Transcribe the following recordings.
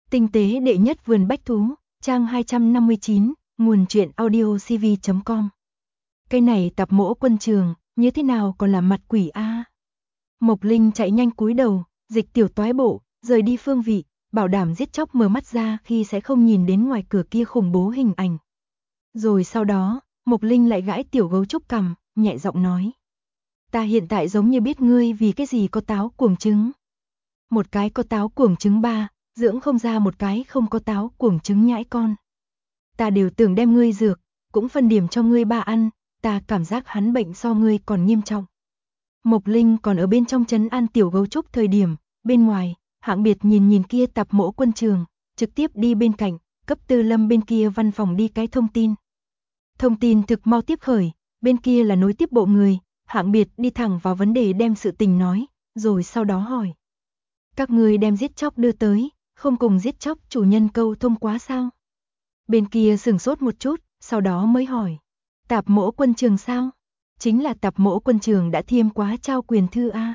Tinh tế đệ nhất vườn bách thú, trang 259, nguồn truyện audiocv.com. Cái này Tạp Mỗ Quân Trường, như thế nào còn là mặt quỷ a? Mộc Linh chạy nhanh cúi đầu, dịch tiểu toái bộ, rời đi phương vị, bảo đảm giết chóc mở mắt ra khi sẽ không nhìn đến ngoài cửa kia khủng bố hình ảnh. Rồi sau đó, Mộc Linh lại gãi tiểu gấu trúc cằm, nhẹ giọng nói. Ta hiện tại giống như biết ngươi vì cái gì có táo cuồng trứng. Một cái có táo cuồng trứng ba, dưỡng không ra một cái không có táo cuồng trứng nhãi con. Ta đều tưởng đem ngươi dược, cũng phân điểm cho ngươi ba ăn, ta cảm giác hắn bệnh so ngươi còn nghiêm trọng. Mộc Linh còn ở bên trong trấn an tiểu gấu trúc thời điểm, bên ngoài, Hạng Biệt nhìn kia Tạp Mỗ Quân Trường, trực tiếp đi bên cạnh, cấp Tư Lâm bên kia văn phòng đi cái thông tin. Thông tin thực mau tiếp khởi, bên kia là nối tiếp bộ người, Hạng Biệt đi thẳng vào vấn đề đem sự tình nói, rồi sau đó hỏi. Các ngươi đem giết chóc đưa tới, không cùng giết chóc chủ nhân câu thông quá sao? Bên kia sửng sốt một chút, sau đó mới hỏi. Tạp Mỗ Quân Trường sao? Chính là Tạp Mỗ Quân Trường đã thiêm quá trao quyền thư a.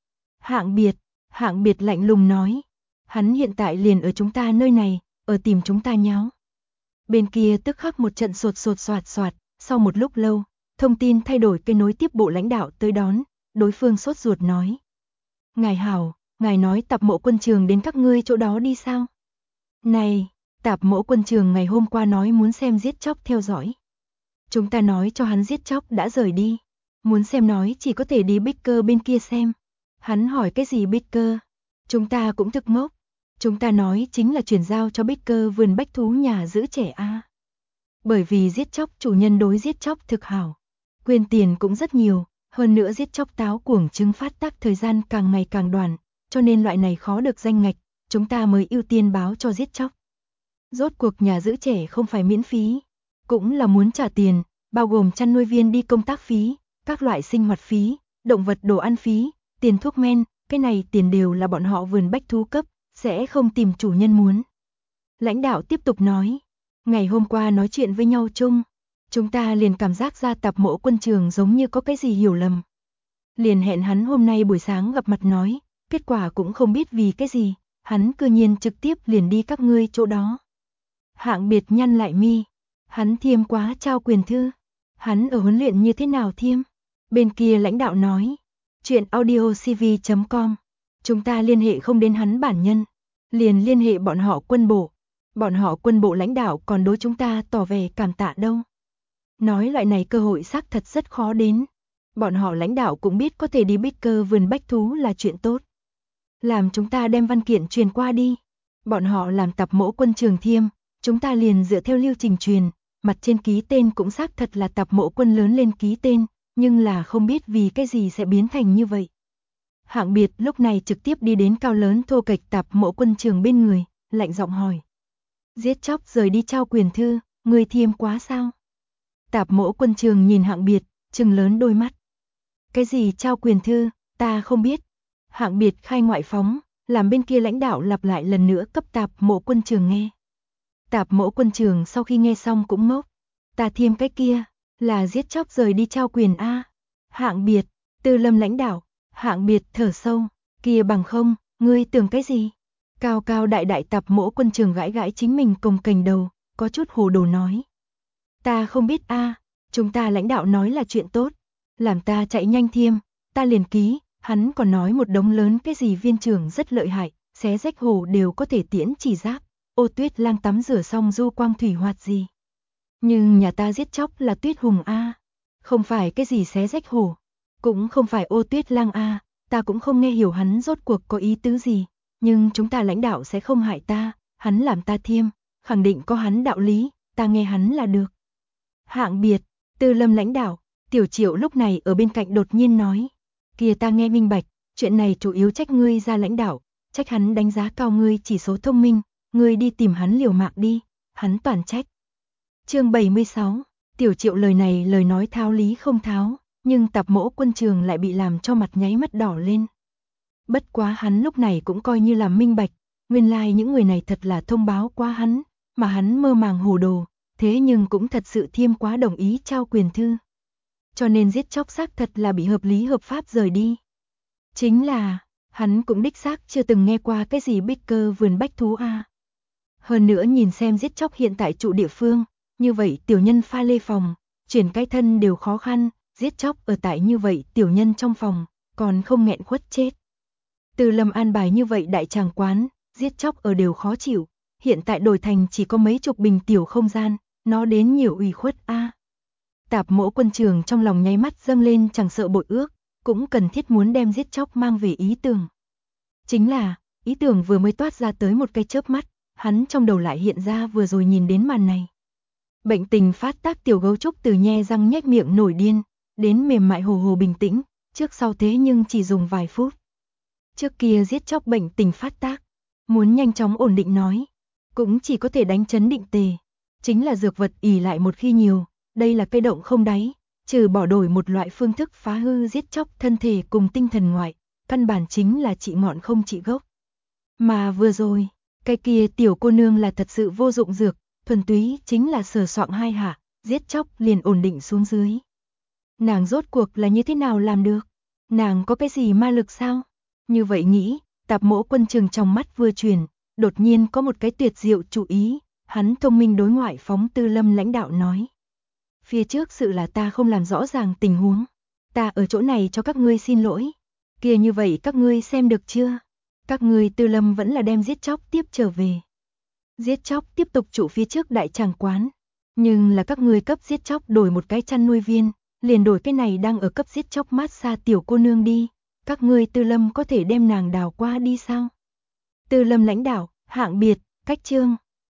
Hạng Biệt lạnh lùng nói. Hắn hiện tại liền ở chúng ta nơi này, ở tìm chúng ta nháo. Bên kia tức khắc một trận sột soạt, sau một lúc lâu, thông tin thay đổi cái nối tiếp bộ lãnh đạo tới đón, đối phương sốt ruột nói. Ngài hảo, ngài nói Tạp Mỗ Quân Trường đến các ngươi chỗ đó đi sao? Này, Tạp Mỗ Quân Trường ngày hôm qua nói muốn xem giết chóc theo dõi. Chúng ta nói cho hắn giết chóc đã rời đi. Muốn xem nói chỉ có thể đi Baker bên kia xem. Hắn hỏi cái gì Baker? Chúng ta cũng thực ngốc. Chúng ta nói chính là chuyển giao cho Baker vườn bách thú nhà giữ trẻ a. Bởi vì giết chóc chủ nhân đối giết chóc thực hảo. Quyên tiền cũng rất nhiều, hơn nữa giết chóc táo cuồng trứng phát tác thời gian càng ngày càng đoạn, cho nên loại này khó được danh ngạch, chúng ta mới ưu tiên báo cho giết chóc. Rốt cuộc nhà giữ trẻ không phải miễn phí, cũng là muốn trả tiền, bao gồm chăn nuôi viên đi công tác phí, các loại sinh hoạt phí, động vật đồ ăn phí, tiền thuốc men, cái này tiền đều là bọn họ vườn bách thú cấp, sẽ không tìm chủ nhân muốn. Lãnh đạo tiếp tục nói, ngày hôm qua nói chuyện với nhau chung, chúng ta liền cảm giác ra Tạp Mỗ Quân Trường giống như có cái gì hiểu lầm. Liền hẹn hắn hôm nay buổi sáng gặp mặt nói, kết quả cũng không biết vì cái gì, hắn cư nhiên trực tiếp liền đi các ngươi chỗ đó. Hạng Biệt nhăn lại mi, hắn thiêm quá trao quyền thư, hắn ở huấn luyện như thế nào thiêm? Bên kia lãnh đạo nói, chuyện audiocv.com, chúng ta liên hệ không đến hắn bản nhân, liền liên hệ bọn họ quân bộ lãnh đạo còn đối chúng ta tỏ vẻ cảm tạ đâu. Nói loại này cơ hội xác thật rất khó đến, bọn họ lãnh đạo cũng biết có thể đi Baker vườn bách thú là chuyện tốt. Làm chúng ta đem văn kiện truyền qua đi, bọn họ làm Tạp Mỗ Quân Trường thiêm, chúng ta liền dựa theo lưu trình truyền, mặt trên ký tên cũng xác thật là Tạp Mỗ Quân lớn lên ký tên, nhưng là không biết vì cái gì sẽ biến thành như vậy. Hạng Biệt lúc này trực tiếp đi đến cao lớn thô kệch Tạp Mỗ Quân Trường bên người, lạnh giọng hỏi. Giết chóc rời đi trao quyền thư, người thiêm quá sao? Tạp Mỗ Quân Trường nhìn Hạng Biệt, trừng lớn đôi mắt. Cái gì trao quyền thư, ta không biết. Hạng Biệt khai ngoại phóng, làm bên kia lãnh đạo lặp lại lần nữa cấp Tạp Mỗ Quân Trường nghe. Tạp Mỗ Quân Trường sau khi nghe xong cũng ngốc. Ta thiêm cái kia, là giết chóc rời đi trao quyền a. Hạng Biệt, Tư Lâm lãnh đạo, Hạng Biệt thở sâu, kia bằng không, ngươi tưởng cái gì? Cao cao đại đại Tạp Mỗ Quân Trường gãi gãi chính mình cồng kềnh đầu, có chút hồ đồ nói. Ta không biết a, chúng ta lãnh đạo nói là chuyện tốt, làm ta chạy nhanh thiêm, ta liền ký, hắn còn nói một đống lớn cái gì viên trưởng rất lợi hại, xé rách hồ đều có thể tiễn chỉ giáp, Ô Tuyết Lang tắm rửa xong du quang thủy hoạt gì. Nhưng nhà ta giết chóc là Tuyết Hùng a, không phải cái gì xé rách hồ, cũng không phải Ô Tuyết Lang a, ta cũng không nghe hiểu hắn rốt cuộc có ý tứ gì, nhưng chúng ta lãnh đạo sẽ không hại ta, hắn làm ta thiêm, khẳng định có hắn đạo lý, ta nghe hắn là được. Hạng Biệt, Tư Lâm lãnh đạo, Tiểu Triệu lúc này ở bên cạnh đột nhiên nói, kìa ta nghe minh bạch, chuyện này chủ yếu trách ngươi ra lãnh đạo, trách hắn đánh giá cao ngươi chỉ số thông minh, ngươi đi tìm hắn liều mạng đi, hắn toàn trách. Chương 76, Tiểu Triệu lời này lời nói tháo lý không tháo, nhưng Tạp Mỗ Quân Trường lại bị làm cho mặt nháy mắt đỏ lên. Bất quá hắn lúc này cũng coi như là minh bạch, nguyên lai những người này thật là thông báo qua hắn, mà hắn mơ màng hồ đồ, thế nhưng cũng thật sự thiêm quá đồng ý trao quyền thư. Cho nên giết chóc xác thật là bị hợp lý hợp pháp rời đi. Chính là, hắn cũng đích xác chưa từng nghe qua cái gì Baker vườn bách thú a. Hơn nữa nhìn xem giết chóc hiện tại trụ địa phương, như vậy tiểu nhân pha lê phòng, chuyển cái thân đều khó khăn, giết chóc ở tại như vậy tiểu nhân trong phòng, còn không nghẹn khuất chết. Từ Lâm an bài như vậy đại tràng quán, giết chóc ở đều khó chịu, hiện tại đổi thành chỉ có mấy chục bình tiểu không gian, nó đến nhiều ủy khuất a. Tạp Mỗ Quân Trường trong lòng nháy mắt dâng lên chẳng sợ bội ước, cũng cần thiết muốn đem giết chóc mang về ý tưởng. Chính là, ý tưởng vừa mới toát ra tới một cái chớp mắt, hắn trong đầu lại hiện ra vừa rồi nhìn đến màn này. Bệnh tình phát tác tiểu gấu trúc từ nhe răng nhếch miệng nổi điên, đến mềm mại hồ hồ bình tĩnh, trước sau thế nhưng chỉ dùng vài phút. Trước kia giết chóc bệnh tình phát tác, muốn nhanh chóng ổn định nói, cũng chỉ có thể đánh chấn định tề, chính là dược vật ỉ lại một khi nhiều, đây là cây động không đáy, trừ bỏ đổi một loại phương thức phá hư giết chóc thân thể cùng tinh thần ngoại, căn bản chính là trị ngọn không trị gốc. Mà vừa rồi, cái kia tiểu cô nương là thật sự vô dụng dược, thuần túy chính là sờ soạng hai hạ, giết chóc liền ổn định xuống dưới. Nàng rốt cuộc là như thế nào làm được? Nàng có cái gì ma lực sao? Như vậy nghĩ, Tạp Mỗ Quân Trường trong mắt vừa chuyển, đột nhiên có một cái tuyệt diệu chủ ý, hắn thông minh đối ngoại phóng Tư Lâm lãnh đạo nói. Phía trước sự là ta không làm rõ ràng tình huống, ta ở chỗ này cho các ngươi xin lỗi. Kia như vậy các ngươi xem được chưa? Các ngươi Tư Lâm vẫn là đem giết chóc tiếp trở về. Giết chóc tiếp tục trụ phía trước đại tràng quán, nhưng là các ngươi cấp giết chóc đổi một cái chăn nuôi viên, liền đổi cái này đang ở cấp giết chóc mát xa tiểu cô nương đi. Các ngươi Tư Lâm có thể đem nàng đào qua đi sao? Tư Lâm lãnh đạo, hạng biệt, cách chương.